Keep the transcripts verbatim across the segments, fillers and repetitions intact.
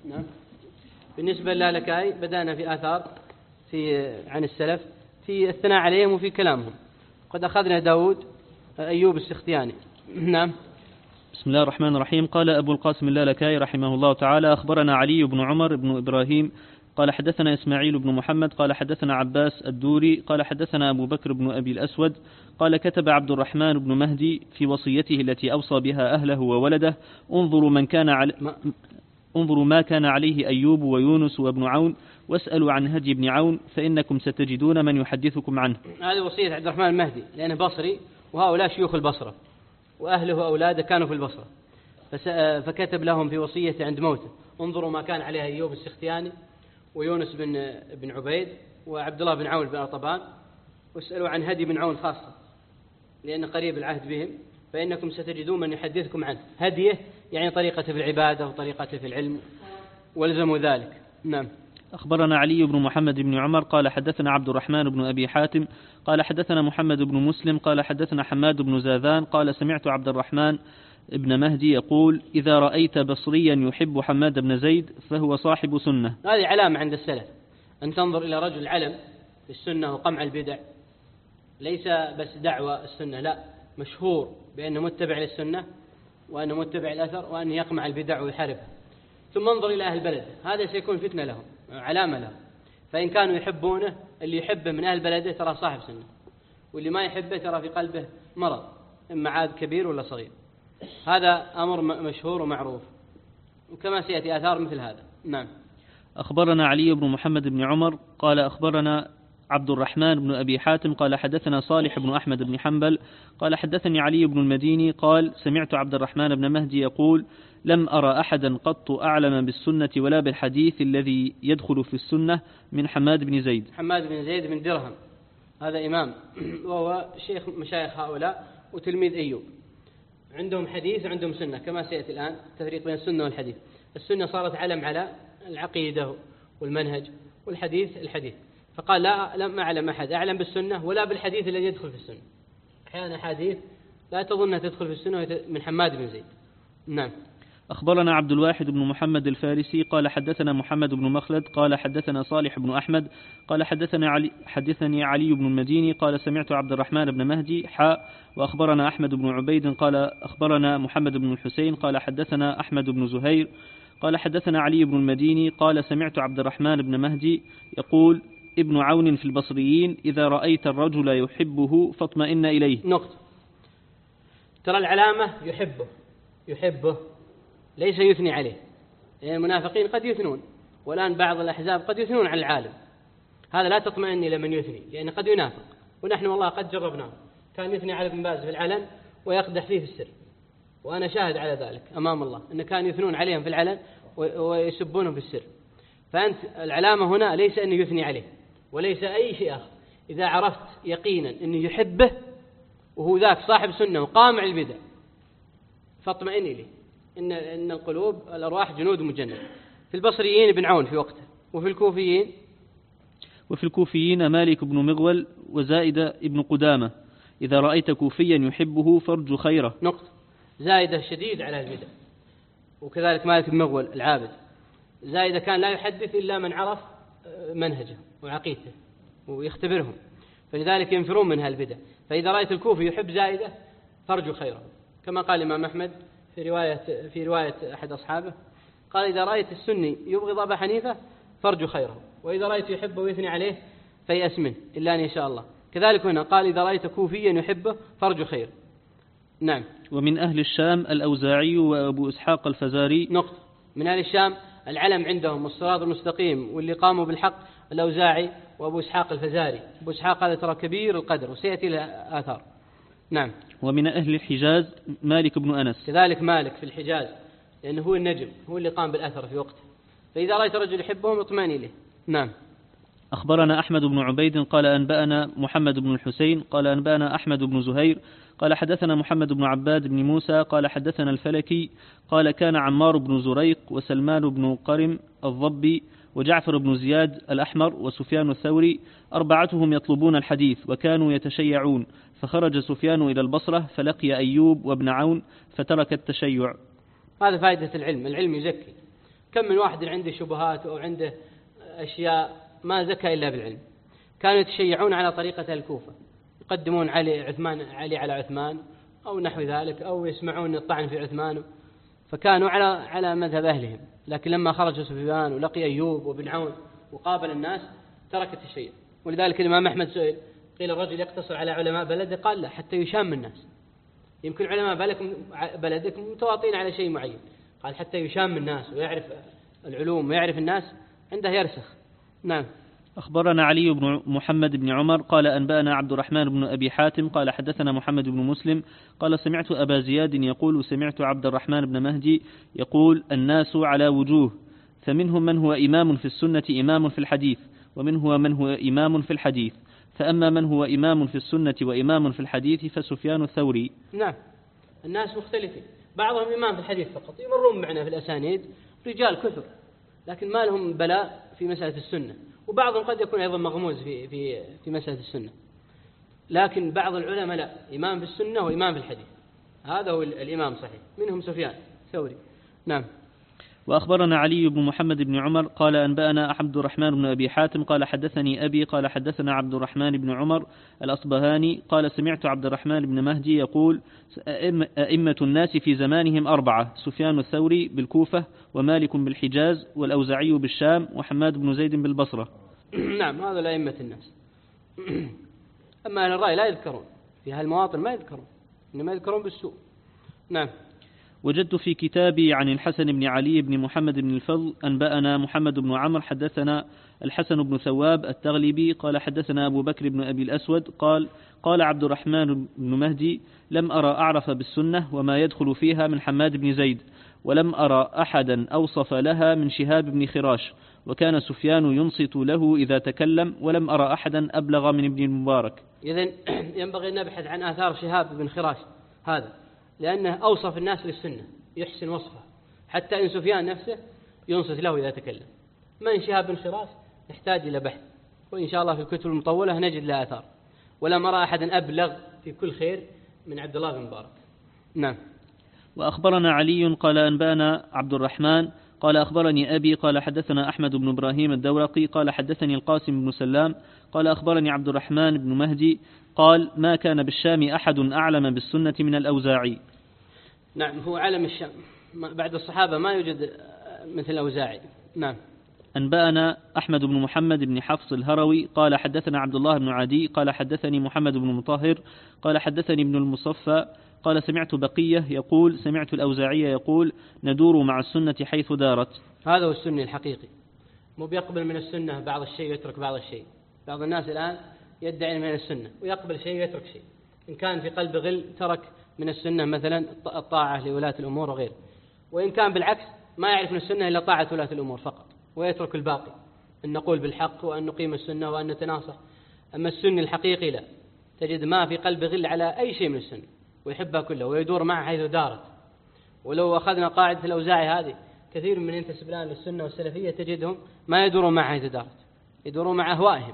نعم. بالنسبة للالكائي بدأنا في آثار في عن السلف في الثناء عليهم وفي كلامهم. قد أخذنا داود أيوب السختياني. نعم. بسم الله الرحمن الرحيم. قال أبو القاسم اللالكائي رحمه الله تعالى: أخبرنا علي بن عمر بن إبراهيم قال حدثنا إسماعيل بن محمد قال حدثنا عباس الدوري قال حدثنا أبو بكر بن أبي الأسود قال كتب عبد الرحمن بن مهدي في وصيته التي أوصى بها أهله وولده: انظروا من كان على انظروا ما كان عليه أيوب ويونس وابن عون واسألوا عن هدي ابن عون فإنكم ستجدون من يحدثكم عنه. هذه وصية عبد الرحمن المهدي لأنه بصري، وهؤلاء شيوخ البصرة وأهله وأولاده كانوا في البصرة، فكتب لهم في وصيته عند موته: انظروا ما كان عليه أيوب السختياني ويونس بن بن عبيد وعبد الله بن عون بن أرطبان، واسألوا عن هدي بن عون خاصة لأن قريب العهد بهم، فإنكم ستجدون من يحدثكم عنه. هديه يعني طريقته في العبادة وطريقته في العلم، والزموا ذلك. نعم. أخبرنا علي بن محمد بن عمر قال حدثنا عبد الرحمن بن أبي حاتم قال حدثنا محمد بن مسلم قال حدثنا حماد بن زاذان قال سمعت عبد الرحمن ابن مهدي يقول: إذا رأيت بصريا يحب حماد بن زيد فهو صاحب سنة. هذه علامة عند السلف أن تنظر إلى رجل علم في السنة وقمع البدع، ليس بس دعوة السنة، لا، مشهور بأنه متبع للسنة وأنه متبع الأثر وأنه يقمع البدع ويحاربها. ثم انظر إلى أهل بلده، هذا سيكون فتنة لهم، علامة لهم. فإن كانوا يحبونه، اللي يحبه من أهل بلده ترى صاحب سنة، واللي ما يحبه ترى في قلبه مرض، إما عاد كبير ولا صغير. هذا أمر مشهور ومعروف، وكما سيأتي آثار مثل هذا. نعم. أخبرنا علي بن محمد بن عمر قال أخبرنا عبد الرحمن بن أبي حاتم قال حدثنا صالح بن أحمد بن حنبل قال حدثني علي بن المديني قال سمعت عبد الرحمن بن مهدي يقول: لم أرى أحدا قط أعلم بالسنة ولا بالحديث الذي يدخل في السنة من حماد بن زيد. حماد بن زيد بن درهم هذا إمام، وهو شيخ مشايخ هؤلاء وتلميذ أيوب، عندهم حديث وعندهم سنة، كما سيأتي الآن تفريق بين السنة والحديث. السنة صارت علم على العقيدة والمنهج، والحديث الحديث، فقال: لا لم أعلم أحد أعلم بالسنة ولا بالحديث الذي يدخل في السنة. أحيانا حديث لا تظن تدخل في السنة من حماد بن زيد. نعم. أخبرنا عبد الواحد بن محمد الفارسي قال حدثنا محمد بن مخلد قال حدثنا صالح بن أحمد قال حدثنا علي حدثني علي بن المديني قال سمعت عبد الرحمن بن مهدي حاء وأخبرنا أحمد بن عبيد قال أخبرنا محمد بن الحسين قال حدثنا أحمد بن زهير قال حدثنا علي بن المديني قال سمعت عبد الرحمن بن مهدي يقول: ابن عون في البصريين: إذا رأيت الرجل يحبه فاطمئن إليه. نقطة. ترى العلامة يحبه يحبه ليس يثني عليه، لأن المنافقين قد يثنون، والآن بعض الأحزاب قد يثنون على العالم، هذا لا تطمئن إلى من يثني، لأن قد ينافق، ونحن والله قد جربناه، كان يثني على ابن باز في العلن ويقدح فيه في السر، وأنا شاهد على ذلك أمام الله، أن كان يثنون عليهم في العلن ويسبونهم في السر. فأنت العلامة هنا ليس أن يثني عليه وليس أي شيء آخر. إذا عرفت يقينا أنه يحبه وهو ذاك صاحب سنة وقامع البدع فاطمئن إليه. إن إن القلوب الأرواح جنود مجندة. في البصريين ابن عون في وقته، وفي الكوفيين وفي الكوفيين مالك بن مغول وزائدة ابن قدامة: إذا رأيت كوفيا يحبه فارجو خيره. نقطة. زائدة شديد على البدع، وكذلك مالك بن مغول العابد. زائدة كان لا يحدث إلا من عرف منهجه وعقيدته ويختبرهم، فلذلك ينفرون من هالبدع. فإذا رأيت الكوفي يحب زائدة فارجو خيره، كما قال الإمام أحمد في رواية في رواية أحد أصحابه، قال: إذا رأيت السني يبغض أبا حنيفة فارجو خيره، وإذا رأيت يحبه ويثني عليه فيأس منه إلا أن يشاء الله. كذلك هنا قال: إذا رأيت كوفيا يحبه فارجو خير. نعم. ومن أهل الشام الأوزاعي وأبو إسحاق الفزاري. نقطة. من أهل الشام العلم عندهم الصراط المستقيم واللي قاموا بالحق الأوزاعي وأبو إسحاق الفزاري. أبو إسحاق هذا ترى كبير القدر وسيأتي له آثار. نعم. ومن أهل الحجاز مالك بن أنس. كذلك مالك في الحجاز، لأنه هو النجم، هو اللي قام بالأثر في وقته، فإذا رأيت رجل يحبهم اطمئن إليه. نعم. أخبرنا أحمد بن عبيد قال أنبأنا محمد بن الحسين قال أنبأنا أحمد بن زهير قال حدثنا محمد بن عباد بن موسى قال حدثنا الفلكي قال: كان عمار بن زريق وسلمان بن قرم الضبي وجعفر بن زياد الأحمر وسفيان الثوري أربعتهم يطلبون الحديث وكانوا يتشيعون، فخرج سفيان إلى البصرة فلقي أيوب وابن عون فترك التشيع. هذا فائدة العلم، العلم يزكي. كم من واحد عنده شبهات أو عنده أشياء ما زكى إلا بالعلم. كانوا يتشيعون على طريقة الكوفة، يقدمون علي عثمان علي على عثمان أو نحو ذلك، أو يسمعون الطعن في عثمان، فكانوا على على مذهب أهلهم. لكن لما خرج سفيان ولقي أيوب وابن عون وقابل الناس ترك التشيع. ولذلك الإمام أحمد سئل، قيل الرجل يقتصر على علماء بلده، قال لا، حتى يشام الناس. يمكن علماء بلدك متواطئين على شيء معين، قال حتى يشام الناس ويعرف العلوم ويعرف الناس عنده يرسخ. نعم. أخبرنا علي بن محمد بن عمر قال أنبأنا عبد الرحمن بن أبي حاتم قال حدثنا محمد بن مسلم قال سمعت أبا زياد يقول سمعت عبد الرحمن بن مهدي يقول الناس على وجوه، فمنهم من هو إمام في السنة إمام في الحديث، ومنه من هو إمام في الحديث، فأما من هو إمام في السنة وإمام في الحديث فسفيان الثوري. نعم، الناس مختلفين، بعضهم إمام في الحديث فقط، يمرون معنا في الأسانيد رجال كثر، لكن ما لهم بلاء في مسألة السنة، وبعضهم قد يكون أيضا مغموز في في في مسألة السنة. لكن بعض العلماء لا، إمام في السنة وإمام في الحديث، هذا هو الإمام صحيح، منهم سفيان الثوري. نعم. وأخبرنا علي بن محمد بن عمر قال أنبأنا عبد الرحمن بن أبي حاتم قال حدثني أبي قال حدثنا عبد الرحمن بن عمر الأصبهاني قال سمعت عبد الرحمن بن مهدي يقول أئمة الناس في زمانهم أربعة: سفيان الثوري بالكوفة، ومالك بالحجاز، والأوزاعي بالشام، وحماد بن زيد بالبصرة. نعم، هذا لأئمة الناس. أما أهل الرأي لا يذكرون في هالمواطن، ما يذكرون، إنما يذكرون بالسوء. نعم. وجدت في كتابي عن الحسن بن علي بن محمد بن الفضل أنبأنا محمد بن عمرو حدثنا الحسن بن ثواب التغلبي قال حدثنا أبو بكر بن أبي الأسود قال قال عبد الرحمن بن مهدي لم أرى أعرف بالسنة وما يدخل فيها من حماد بن زيد، ولم أرى أحدا أوصف لها من شهاب بن خراش، وكان سفيان ينصت له إذا تكلم، ولم أرى أحدا أبلغ من ابن المبارك. إذن ينبغي أن نبحث عن آثار شهاب بن خراش هذا، لأنه أوصف الناس للسنة، يحسن وصفه، حتى إن سفيان نفسه ينصت له إذا تكلم. من شهاب بن خراش نحتاج إلى بحث، وإن شاء الله في الكتب المطولة نجد لها آثار. ولم أرى أحدا أبلغ في كل خير من عبد الله بن مبارك. نعم. وأخبرنا علي قال أنبأنا عبد الرحمن قال أخبرني أبي قال حدثنا أحمد بن إبراهيم الدورقي قال حدثني القاسم بن سلام قال أخبرني عبد الرحمن بن مهدي قال ما كان بالشام أحد أعلم بالسنة من الأوزاعي. نعم، هو علم الشام، بعد الصحابة ما يوجد مثل الأوزاعي. نعم. أنبأنا أحمد بن محمد بن حفص الهروي قال حدثنا عبد الله بن عدي قال حدثني محمد بن مطهر قال حدثني ابن المصفى قال سمعت بقية يقول سمعت الأوزاعي يقول ندور مع السنة حيث دارت. هذا هو السني الحقيقي، مو بيقبل من السنة بعض الشيء ويترك بعض الشيء. بعض الناس الآن يدعي من السنة ويقبل شيء ويترك شيء، إن كان في قلب غل ترك من السنة مثلا الطاعة لولاة الأمور وغيره، وإن كان بالعكس ما يعرف من السنة إلا طاعة ولاة الأمور فقط ويترك الباقي، أن نقول بالحق وأن نقيم السنة وأن نتناصح. أما السني الحقيقي لا، تجد ما في قلب غل على أي شيء من السنة ويحبها كلها ويدور معها حيث دارت. ولو أخذنا قاعدة الأوزاعي هذه، كثير من ينتسب الآن للسنة والسلفية تجدهم ما يدورون معها حيث دارت، يدورون مع أهوائهم.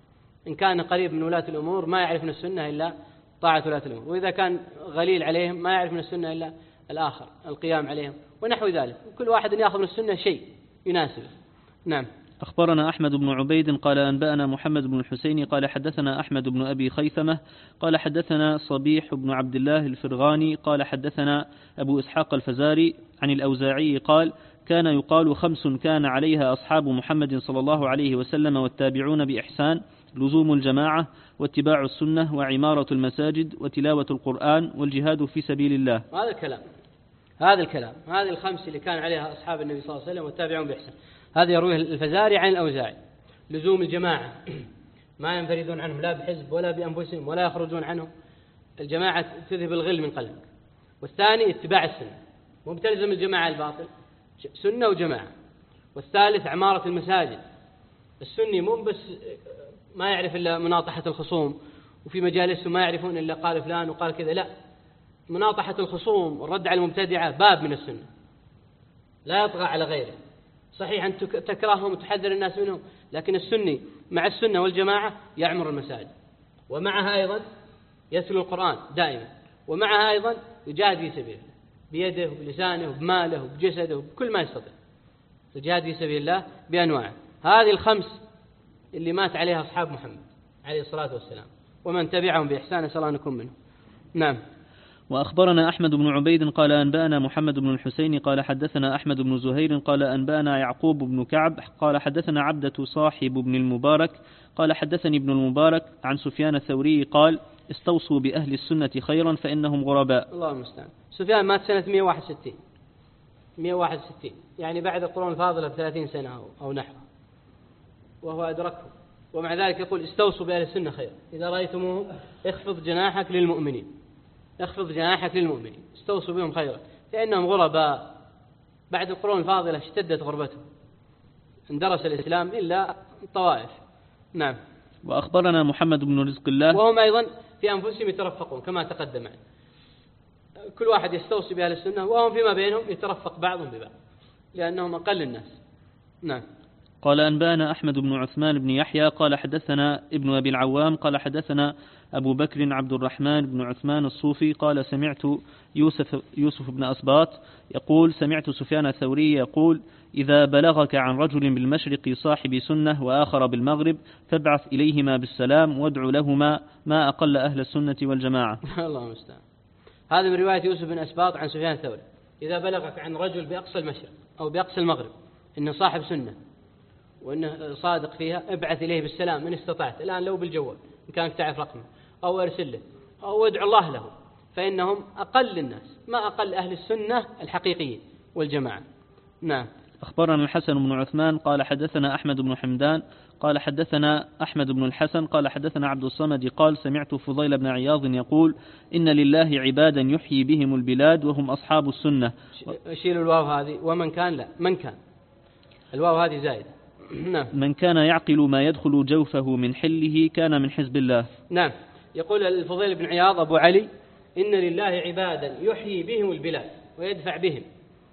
إن كان قريب من ولاة الأمور ما يعرف من السنة إلا طاعة ولاة الأمور، وإذا كان غليل عليهم ما يعرف من السنة إلا الآخر القيام عليهم ونحو ذلك. وكل واحد يأخذ من السنة شيء يناسبه. نعم. أخبرنا أحمد بن عبيد قال أنبأنا محمد بن الحسين قال حدثنا أحمد بن أبي خيثمة قال حدثنا صبيح بن عبد الله الفرغاني قال حدثنا أبو إسحاق الفزاري عن الأوزاعي قال كان يقال خمس كان عليها أصحاب محمد صلى الله عليه وسلم والتابعون بإحسان: لزوم الجماعة، واتباع السنة، وعمارة المساجد، وتلاوة القرآن، والجهاد في سبيل الله. هذا الكلام هذا الكلام هذه الخمس اللي كان عليها أصحاب النبي صلى الله عليه وسلم والتابعون بإحسان، هذا يرويه الفزاري عن الأوزاعي. لزوم الجماعة، ما ينفردون عنهم لا بحزب ولا بأنفسهم ولا يخرجون عنهم، الجماعة تذهب الغل من قلبك. والثاني اتباع السنة، مو بتلزم الجماعة الباطل، سنة وجماعة. والثالث عمارة المساجد، السني مو بس ما يعرف إلا مناطحة الخصوم، وفي مجالسه ما يعرفون إلا قال فلان وقال كذا، لا، مناطحة الخصوم والرد على المبتدعة باب من السنة، لا يطغى على غيره. صحيح أن تكرههم وتحذر الناس منهم، لكن السني مع السنة والجماعة يعمر المساجد، ومعها أيضا يتلو القرآن دائما، ومعها أيضا يجاهد في سبيله بيده وبلسانه وبماله وبجسده وبكل ما يستطيع. الجهاد في سبيل الله بأنواعه. هذه الخمس اللي مات عليها أصحاب محمد عليه الصلاة والسلام ومن تبعهم بإحسان، نسأل الله أن نكون منهم. نعم. وأخبرنا أحمد بن عبيد قال أنبأنا محمد بن الحسين قال حدثنا أحمد بن زهير قال أنبأنا يعقوب بن كعب قال حدثنا عبدة صاحب بن المبارك قال حدثني ابن المبارك عن سفيان الثوري قال استوصوا بأهل السنة خيرا فإنهم غرباء. الله المستعان. سفيان مات سنة مئة وواحد وستين مئة وواحد وستين يعني بعد القرون الفاضلة بثلاثين سنة أو, أو نحو، وهو أدركه، ومع ذلك يقول استوصوا بأهل السنة خيرا، إذا رأيتموه اخفض جناحك للمؤمنين، اخفض جناحك للمؤمنين، استوصوا بهم خيرا لأنهم غرباء. بعد القرون الفاضلة اشتدت غربتهم، اندرس الإسلام إلا الطوائف. نعم. وأخبرنا محمد بن رزق الله وهم أيضا في أنفسهم يترفقون كما تقدم، كل واحد يستوصي بأهل السنة وهم فيما بينهم يترفق بعضهم ببعض لأنهم أقل الناس. نعم. قال أنبانا أحمد بن عثمان بن يحيى قال حدثنا ابن أبي العوام قال حدثنا أبو بكر عبد الرحمن بن عثمان الصوفي قال سمعت يوسف, يوسف بن أسباط يقول سمعت سفيان الثوري يقول إذا بلغك عن رجل بالمشرق صاحب سنة وآخر بالمغرب فابعث إليهما بالسلام وادع لهما ما أقل أهل السنة والجماعة. الله المستعان. هذا من رواية يوسف بن أسباط عن سفيان الثوري، إذا بلغك عن رجل بأقصى المشرق أو بأقصى المغرب إنه صاحب سنة وإنه صادق فيها ابعث إليه بالسلام إن استطعت، الآن لو بالجوال إن كانك تعرف رقمه، أو أرسل له أو ادعو الله له، فإنهم أقل الناس، ما أقل أهل السنة الحقيقيين والجماعة. نعم. أخبرنا الحسن بن عثمان قال حدثنا أحمد بن حمدان قال حدثنا أحمد بن الحسن قال حدثنا عبد الصمد قال سمعت فضيل بن عياض يقول إن لله عبادا يحيي بهم البلاد وهم أصحاب السنة. شيل الواو هذه، ومن كان لا من كان، الواو هذه زائدة. نعم. من كان يعقل ما يدخل جوفه من حله كان من حزب الله. نعم. يقول الفضيل بن عياض أبو علي إن لله عبادا يحيي بهم البلاد ويدفع بهم،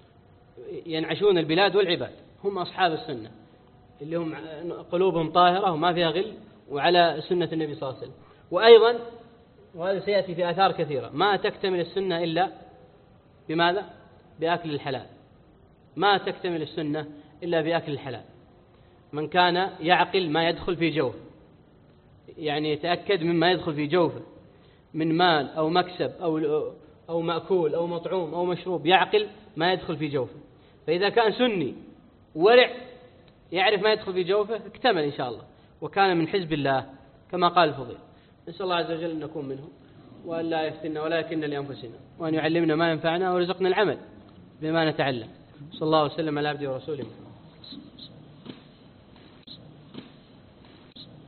ينعشون البلاد والعباد، هم أصحاب السنة اللي هم قلوبهم طاهرة وما فيها غل وعلى سنة النبي صلى الله عليه وسلم. وأيضا وهذا سيأتي في آثار كثيرة، ما تكتمل السنة إلا بماذا؟ بأكل الحلال. ما تكتمل السنة إلا بأكل الحلال. من كان يعقل ما يدخل في جوفه، يعني يتأكد مما يدخل في جوفه من مال أو مكسب أو أو مأكول أو مطعوم أو مشروب، يعقل ما يدخل في جوفه. فإذا كان سني ورع يعرف ما يدخل في جوفه اكتمل إن شاء الله وكان من حزب الله كما قال الفضيل. نسأل الله عز وجل أن نكون منهم وأن لا يفتنا ولا يكلنا لأنفسنا وأن يعلمنا ما ينفعنا ويرزقنا العمل بما نتعلم. صلى الله وسلم على عبده ورسوله.